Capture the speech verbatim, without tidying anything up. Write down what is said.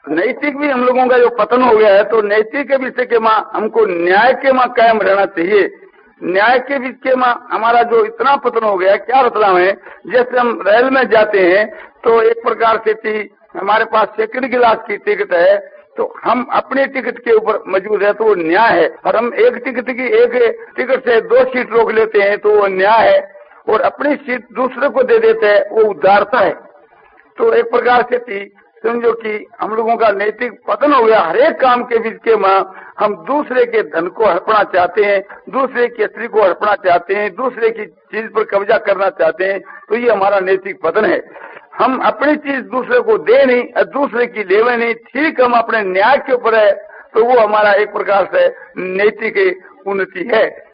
नैतिक भी हम लोगों का जो पतन हो गया है, तो नैतिक के विषय के माँ हमको न्याय के माँ कायम रहना चाहिए। न्याय के बीच के माँ हमारा जो इतना पतन हो गया, क्या मतलब है, जैसे हम रेल में जाते हैं तो एक प्रकार से थी हमारे पास सेकंड क्लास की टिकट है, तो हम अपने टिकट के ऊपर मौजूद है तो वो न्याय है। और हम एक टिकट की एक टिकट से दो सीट रोक लेते हैं तो वो न्याय है, और अपनी सीट दूसरे को दे देते हैं वो उदारता है। तो एक प्रकार से थी समझो कि हम लोगों का नैतिक पतन हो गया। हर एक काम के बीच के माँ हम दूसरे के धन को हड़पना चाहते हैं, दूसरे के स्त्री को हड़पना चाहते हैं, दूसरे की चीज पर कब्जा करना चाहते हैं, तो ये हमारा नैतिक पतन है। हम अपनी चीज दूसरे को दे नहीं और दूसरे की लेवे नहीं, ठीक हम अपने न्याय के ऊपर है, तो वो हमारा एक प्रकार से नैतिक उन्नति है।